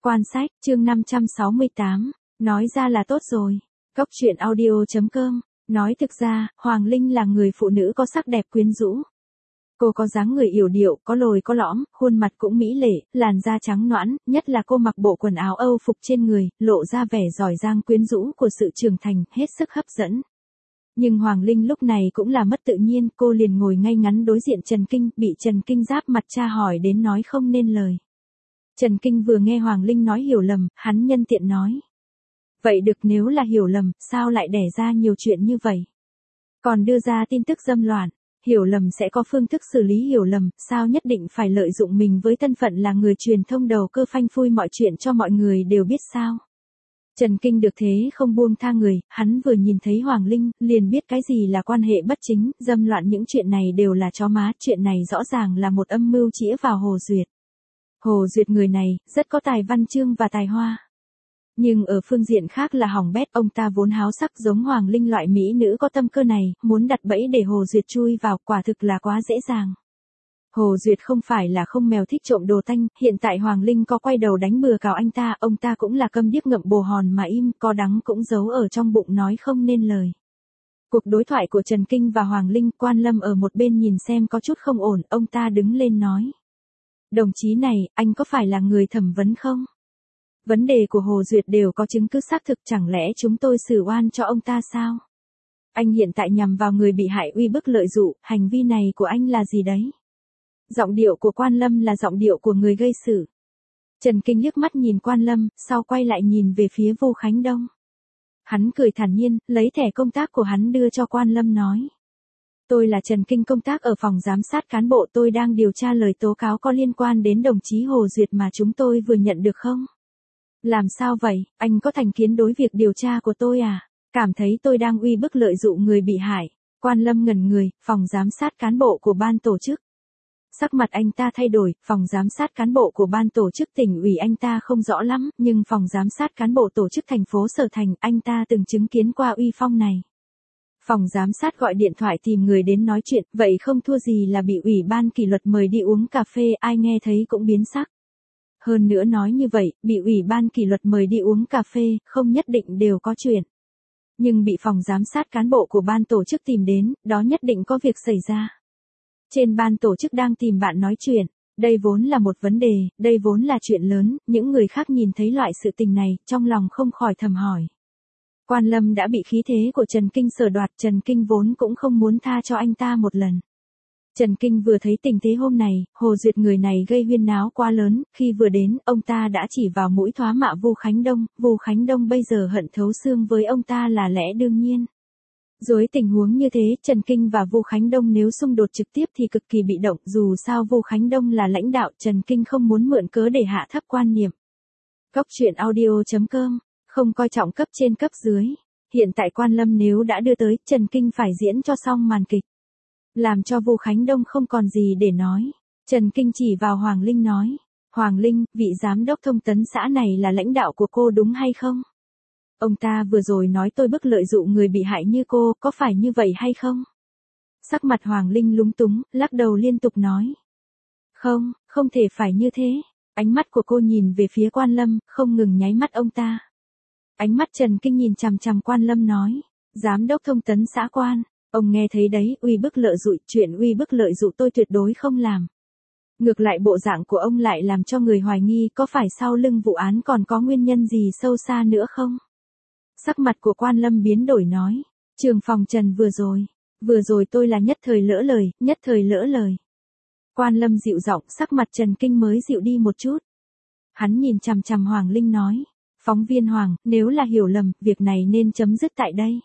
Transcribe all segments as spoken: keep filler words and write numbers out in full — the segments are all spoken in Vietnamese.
Quan sách, chương năm trăm sáu mươi tám, nói ra là tốt rồi. Cốc truyện audio chấm com, nói thực ra, Hoàng Linh là người phụ nữ có sắc đẹp quyến rũ. Cô có dáng người yểu điệu, có lồi có lõm, khuôn mặt cũng mỹ lệ, làn da trắng nõn, nhất là cô mặc bộ quần áo Âu phục trên người, lộ ra vẻ giỏi giang quyến rũ của sự trưởng thành, hết sức hấp dẫn. Nhưng Hoàng Linh lúc này cũng là mất tự nhiên, cô liền ngồi ngay ngắn đối diện Trần Kinh, bị Trần Kinh giáp mặt tra hỏi đến nói không nên lời. Trần Kinh vừa nghe Hoàng Linh nói hiểu lầm, hắn nhân tiện nói. Vậy được, nếu là hiểu lầm, sao lại đẻ ra nhiều chuyện như vậy? Còn đưa ra tin tức dâm loạn, hiểu lầm sẽ có phương thức xử lý hiểu lầm, sao nhất định phải lợi dụng mình với thân phận là người truyền thông đầu cơ phanh phui mọi chuyện cho mọi người đều biết sao? Trần Kinh được thế không buông tha người, hắn vừa nhìn thấy Hoàng Linh, liền biết cái gì là quan hệ bất chính, dâm loạn, những chuyện này đều là chó má, chuyện này rõ ràng là một âm mưu chĩa vào Hồ Duyệt. Hồ Duyệt người này, rất có tài văn chương và tài hoa. Nhưng ở phương diện khác là hỏng bét, ông ta vốn háo sắc giống Hoàng Linh loại mỹ nữ có tâm cơ này, muốn đặt bẫy để Hồ Duyệt chui vào, quả thực là quá dễ dàng. Hồ Duyệt không phải là không mèo thích trộm đồ tanh, hiện tại Hoàng Linh có quay đầu đánh bừa cào anh ta, ông ta cũng là câm điếc ngậm bồ hòn mà im, có đắng cũng giấu ở trong bụng nói không nên lời. Cuộc đối thoại của Trần Kinh và Hoàng Linh, Quan Lâm ở một bên nhìn xem có chút không ổn, ông ta đứng lên nói. Đồng chí này, anh có phải là người thẩm vấn không? Vấn đề của Hồ Duyệt đều có chứng cứ xác thực, chẳng lẽ chúng tôi xử oan cho ông ta sao? Anh hiện tại nhằm vào người bị hại uy bức lợi dụ, hành vi này của anh là gì đấy? Giọng điệu của Quan Lâm là giọng điệu của người gây sự. Trần Kinh liếc mắt nhìn Quan Lâm, sau quay lại nhìn về phía Vu Khánh Đông. Hắn cười thản nhiên, lấy thẻ công tác của hắn đưa cho Quan Lâm nói. Tôi là Trần Kinh, công tác ở phòng giám sát cán bộ, tôi đang điều tra lời tố cáo có liên quan đến đồng chí Hồ Duyệt mà chúng tôi vừa nhận được không? Làm sao vậy, anh có thành kiến đối việc điều tra của tôi à? Cảm thấy tôi đang uy bức lợi dụng người bị hại. Quan Lâm ngẩn người, phòng giám sát cán bộ của ban tổ chức. Sắc mặt anh ta thay đổi, phòng giám sát cán bộ của ban tổ chức tỉnh ủy anh ta không rõ lắm, nhưng phòng giám sát cán bộ tổ chức thành phố Sở Thành, anh ta từng chứng kiến qua uy phong này. Phòng giám sát gọi điện thoại tìm người đến nói chuyện, vậy không thua gì là bị ủy ban kỷ luật mời đi uống cà phê, ai nghe thấy cũng biến sắc. Hơn nữa nói như vậy, bị ủy ban kỷ luật mời đi uống cà phê, không nhất định đều có chuyện. Nhưng bị phòng giám sát cán bộ của ban tổ chức tìm đến, đó nhất định có việc xảy ra. Trên ban tổ chức đang tìm bạn nói chuyện, đây vốn là một vấn đề, đây vốn là chuyện lớn, những người khác nhìn thấy loại sự tình này, trong lòng không khỏi thầm hỏi. Quan Lâm đã bị khí thế của Trần Kinh sở đoạt, Trần Kinh vốn cũng không muốn tha cho anh ta một lần. Trần Kinh vừa thấy tình thế hôm này, Hồ Duyệt người này gây huyên náo quá lớn, khi vừa đến, ông ta đã chỉ vào mũi thoá mạ Vu Khánh Đông, Vu Khánh Đông bây giờ hận thấu xương với ông ta là lẽ đương nhiên. Dưới tình huống như thế, Trần Kinh và Vu Khánh Đông nếu xung đột trực tiếp thì cực kỳ bị động, dù sao Vu Khánh Đông là lãnh đạo, Trần Kinh không muốn mượn cớ để hạ thấp quan niệm. Cốc truyện audio chấm com, không coi trọng cấp trên cấp dưới. Hiện tại Quan Lâm nếu đã đưa tới, Trần Kinh phải diễn cho xong màn kịch. Làm cho Vu Khánh Đông không còn gì để nói. Trần Kinh chỉ vào Hoàng Linh nói. Hoàng Linh, vị giám đốc thông tấn xã này là lãnh đạo của cô đúng hay không? Ông ta vừa rồi nói tôi bức lợi dụng người bị hại như cô, có phải như vậy hay không? Sắc mặt Hoàng Linh lúng túng, lắc đầu liên tục nói. Không, không thể phải như thế. Ánh mắt của cô nhìn về phía Quan Lâm, không ngừng nháy mắt ông ta. Ánh mắt Trần Kinh nhìn chằm chằm Quan Lâm nói. Giám đốc thông tấn xã Quan, ông nghe thấy đấy, uy bức lợi dụ, chuyện uy bức lợi dụ tôi tuyệt đối không làm. Ngược lại bộ dạng của ông lại làm cho người hoài nghi có phải sau lưng vụ án còn có nguyên nhân gì sâu xa nữa không? Sắc mặt của Quan Lâm biến đổi nói, Trường phòng Trần vừa rồi, vừa rồi tôi là nhất thời lỡ lời, nhất thời lỡ lời. Quan Lâm dịu giọng, sắc mặt Trần Kinh mới dịu đi một chút. Hắn nhìn chằm chằm Hoàng Linh nói, phóng viên Hoàng, nếu là hiểu lầm, việc này nên chấm dứt tại đây.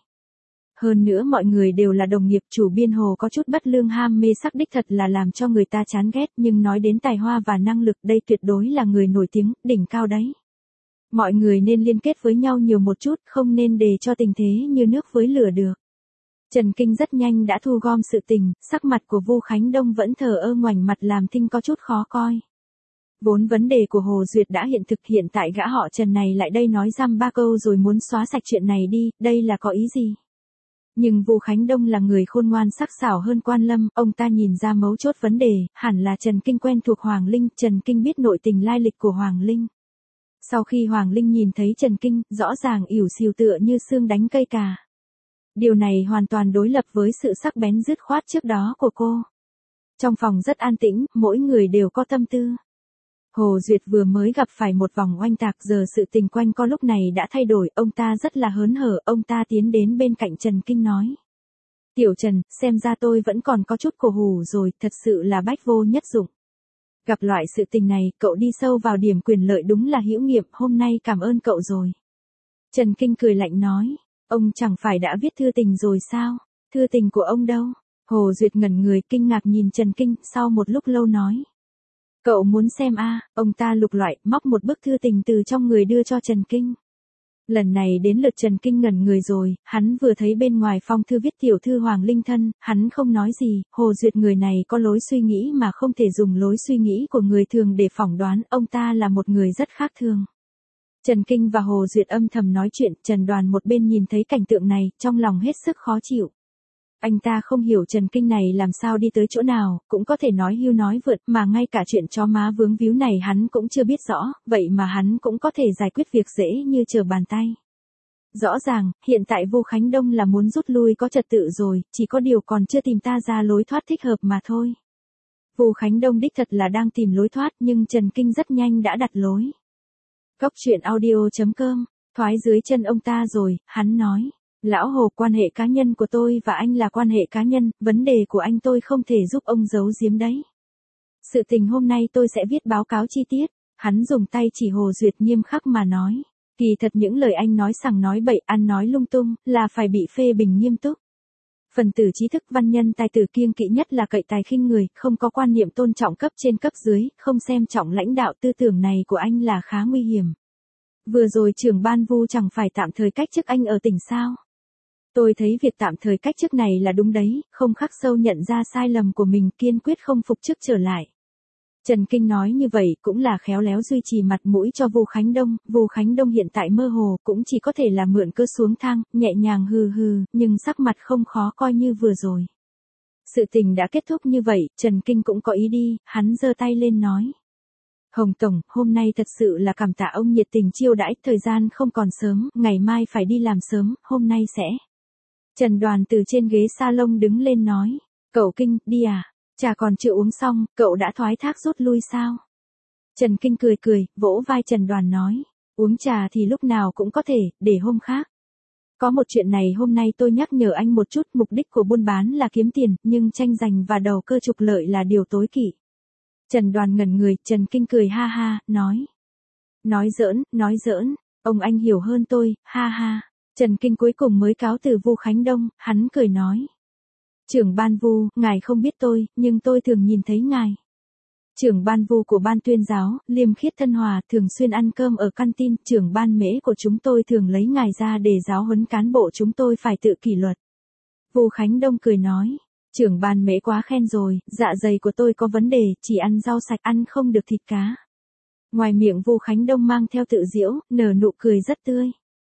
Hơn nữa mọi người đều là đồng nghiệp, chủ biên Hồ có chút bất lương ham mê sắc đích thật là làm cho người ta chán ghét, nhưng nói đến tài hoa và năng lực đây tuyệt đối là người nổi tiếng, đỉnh cao đấy. Mọi người nên liên kết với nhau nhiều một chút, không nên để cho tình thế như nước với lửa được. Trần Kinh rất nhanh đã thu gom sự tình, sắc mặt của Vu Khánh Đông vẫn thờ ơ ngoảnh mặt làm thinh có chút khó coi. Vốn vấn đề của Hồ Duyệt đã hiện thực, hiện tại gã họ Trần này lại đây nói dăm ba câu rồi muốn xóa sạch chuyện này đi, đây là có ý gì? Nhưng Vu Khánh Đông là người khôn ngoan sắc sảo hơn Quan Lâm, ông ta nhìn ra mấu chốt vấn đề, hẳn là Trần Kinh quen thuộc Hoàng Linh, Trần Kinh biết nội tình lai lịch của Hoàng Linh. Sau khi Hoàng Linh nhìn thấy Trần Kinh, rõ ràng ỉu xìu tựa như xương đánh cây cà. Điều này hoàn toàn đối lập với sự sắc bén dứt khoát trước đó của cô. Trong phòng rất an tĩnh, mỗi người đều có tâm tư. Hồ Duyệt vừa mới gặp phải một vòng oanh tạc, giờ sự tình quanh co lúc này đã thay đổi, ông ta rất là hớn hở, ông ta tiến đến bên cạnh Trần Kinh nói. Tiểu Trần, xem ra tôi vẫn còn có chút cổ hủ rồi, thật sự là bách vô nhất dụng. Gặp loại sự tình này, cậu đi sâu vào điểm quyền lợi đúng là hữu nghiệm, hôm nay cảm ơn cậu rồi. Trần Kinh cười lạnh nói, ông chẳng phải đã viết thư tình rồi sao? Thư tình của ông đâu? Hồ Duyệt ngẩn người kinh ngạc nhìn Trần Kinh, sau một lúc lâu nói. Cậu muốn xem a? À, ông ta lục loại, móc một bức thư tình từ trong người đưa cho Trần Kinh. Lần này đến lượt Trần Kinh ngẩn người rồi, hắn vừa thấy bên ngoài phong thư viết tiểu thư Hoàng Linh thân, hắn không nói gì, Hồ Duyệt người này có lối suy nghĩ mà không thể dùng lối suy nghĩ của người thường để phỏng đoán, ông ta là một người rất khác thường. Trần Kinh và Hồ Duyệt âm thầm nói chuyện, Trần Đoàn một bên nhìn thấy cảnh tượng này, trong lòng hết sức khó chịu. Anh ta không hiểu Trần Kinh này làm sao đi tới chỗ nào, cũng có thể nói hưu nói vượt, mà ngay cả chuyện chó má vướng víu này hắn cũng chưa biết rõ, vậy mà hắn cũng có thể giải quyết việc dễ như trở bàn tay. Rõ ràng, hiện tại Vu Khánh Đông là muốn rút lui có trật tự rồi, chỉ có điều còn chưa tìm ta ra lối thoát thích hợp mà thôi. Vu Khánh Đông đích thật là đang tìm lối thoát, nhưng Trần Kinh rất nhanh đã đặt lối. Cốc truyện audio chấm com, thoái dưới chân ông ta rồi, hắn nói. Lão Hồ, quan hệ cá nhân của tôi và anh là quan hệ cá nhân, vấn đề của anh tôi không thể giúp ông giấu giếm đấy. Sự tình hôm nay tôi sẽ viết báo cáo chi tiết, hắn dùng tay chỉ Hồ Duyệt nghiêm khắc mà nói. Kỳ thật những lời anh nói sằng nói bậy, ăn nói lung tung, là phải bị phê bình nghiêm túc. Phần tử trí thức văn nhân tài tử kiêng kỵ nhất là cậy tài khinh người, không có quan niệm tôn trọng cấp trên cấp dưới, không xem trọng lãnh đạo, tư tưởng này của anh là khá nguy hiểm. Vừa rồi trưởng ban Vu chẳng phải tạm thời cách chức anh ở tỉnh sao? Tôi thấy việc tạm thời cách chức này là đúng đấy, không khắc sâu nhận ra sai lầm của mình, kiên quyết không phục chức trở lại. Trần Kinh nói như vậy cũng là khéo léo duy trì mặt mũi cho Vu Khánh Đông, Vu Khánh Đông hiện tại mơ hồ cũng chỉ có thể là mượn cơ xuống thang, nhẹ nhàng hừ hừ, nhưng sắc mặt không khó coi như vừa rồi. Sự tình đã kết thúc như vậy, Trần Kinh cũng có ý đi, hắn giơ tay lên nói. Hồng Tổng, hôm nay thật sự là cảm tạ ông nhiệt tình chiêu đãi, thời gian không còn sớm, ngày mai phải đi làm sớm, hôm nay sẽ. Trần Đoàn từ trên ghế salon đứng lên nói, cậu Kinh, đi à, trà còn chưa uống xong, cậu đã thoái thác rút lui sao? Trần Kinh cười cười, vỗ vai Trần Đoàn nói, uống trà thì lúc nào cũng có thể, để hôm khác. Có một chuyện này hôm nay tôi nhắc nhở anh một chút, mục đích của buôn bán là kiếm tiền, nhưng tranh giành và đầu cơ trục lợi là điều tối kỵ. Trần Đoàn ngẩn người, Trần Kinh cười ha ha, nói. Nói giỡn, nói giỡn, ông anh hiểu hơn tôi, ha ha. Trần Kinh cuối cùng mới cáo từ Vu Khánh Đông, hắn cười nói. Trưởng ban Vu, ngài không biết tôi, nhưng tôi thường nhìn thấy ngài. Trưởng ban Vu của ban tuyên giáo, liêm khiết thân hòa, thường xuyên ăn cơm ở canteen, trưởng ban mễ của chúng tôi thường lấy ngài ra để giáo huấn cán bộ chúng tôi phải tự kỷ luật. Vu Khánh Đông cười nói. Trưởng ban mễ quá khen rồi, dạ dày của tôi có vấn đề, chỉ ăn rau sạch, ăn không được thịt cá. Ngoài miệng Vu Khánh Đông mang theo tự giễu, nở nụ cười rất tươi.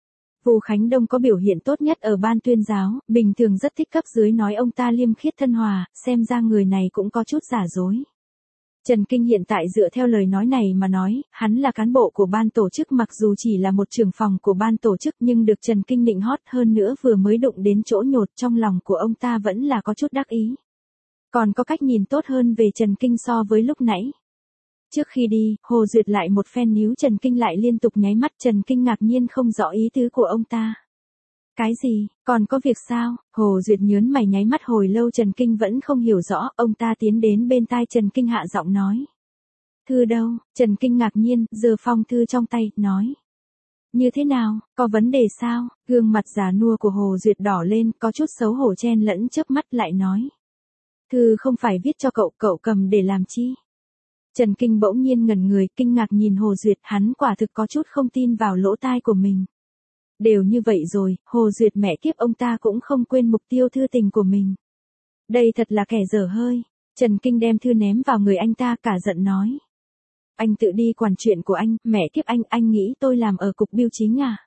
Vu Khánh Đông có biểu hiện tốt nhất ở ban tuyên giáo, bình thường rất thích cấp dưới nói ông ta liêm khiết thân hòa, xem ra người này cũng có chút giả dối. Trần Kinh hiện tại dựa theo lời nói này mà nói, hắn là cán bộ của ban tổ chức, mặc dù chỉ là một trưởng phòng của ban tổ chức nhưng được Trần Kinh nịnh hót, hơn nữa vừa mới đụng đến chỗ nhột, trong lòng của ông ta vẫn là có chút đắc ý. Còn có cách nhìn tốt hơn về Trần Kinh so với lúc nãy. Trước khi đi, Hồ Duyệt lại một phen níu Trần Kinh lại liên tục nháy mắt, Trần Kinh ngạc nhiên không rõ ý tứ của ông ta. Cái gì, còn có việc sao? Hồ Duyệt nhớn mày nháy mắt hồi lâu, Trần Kinh vẫn không hiểu rõ, ông ta tiến đến bên tai Trần Kinh hạ giọng nói. Thư đâu? Trần Kinh ngạc nhiên, giơ phong thư trong tay, nói. Như thế nào, có vấn đề sao? Gương mặt già nua của Hồ Duyệt đỏ lên, có chút xấu hổ chen lẫn chớp mắt lại nói. Thư không phải viết cho cậu, cậu cầm để làm chi? Trần Kinh bỗng nhiên ngẩn người, kinh ngạc nhìn Hồ Duyệt, hắn quả thực có chút không tin vào lỗ tai của mình. Đều như vậy rồi, Hồ Duyệt mẹ kiếp, ông ta cũng không quên mục tiêu thư tình của mình. Đây thật là kẻ dở hơi. Trần Kinh đem thư ném vào người anh ta, cả giận nói. Anh tự đi quản chuyện của anh, mẹ kiếp anh, anh nghĩ tôi làm ở cục bưu chính à?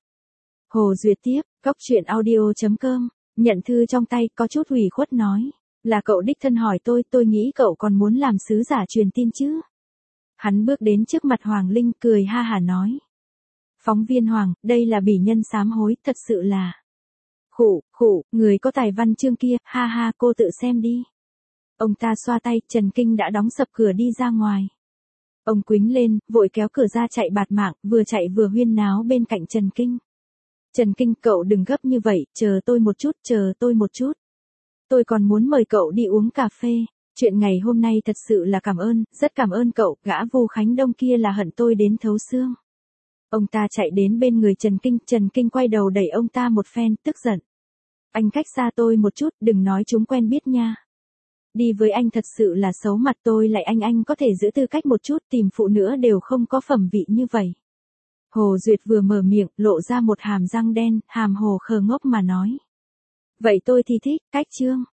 Hồ Duyệt tiếp, cốc truyện audio chấm com, nhận thư trong tay, có chút ủy khuất nói. Là cậu đích thân hỏi tôi, tôi nghĩ cậu còn muốn làm sứ giả truyền tin chứ? Hắn bước đến trước mặt Hoàng Linh, cười ha hả nói. Phóng viên Hoàng, đây là bỉ nhân sám hối, thật sự là. Khụ, khụ, người có tài văn chương kia, ha ha, cô tự xem đi. Ông ta xoa tay, Trần Kinh đã đóng sập cửa đi ra ngoài. Ông quýnh lên, vội kéo cửa ra chạy bạt mạng, vừa chạy vừa huyên náo bên cạnh Trần Kinh. Trần Kinh, cậu đừng gấp như vậy, chờ tôi một chút, chờ tôi một chút. Tôi còn muốn mời cậu đi uống cà phê. Chuyện ngày hôm nay thật sự là cảm ơn, rất cảm ơn cậu, gã Vô Khánh Đông kia là hận tôi đến thấu xương. Ông ta chạy đến bên người Trần Kinh, Trần Kinh quay đầu đẩy ông ta một phen, tức giận. Anh cách xa tôi một chút, đừng nói chúng quen biết nha. Đi với anh thật sự là xấu mặt, tôi lại anh anh có thể giữ tư cách một chút, tìm phụ nữ đều không có phẩm vị như vậy. Hồ Duyệt vừa mở miệng, lộ ra một hàm răng đen, hàm hồ khờ ngốc mà nói. Vậy tôi thì thích, cách trương.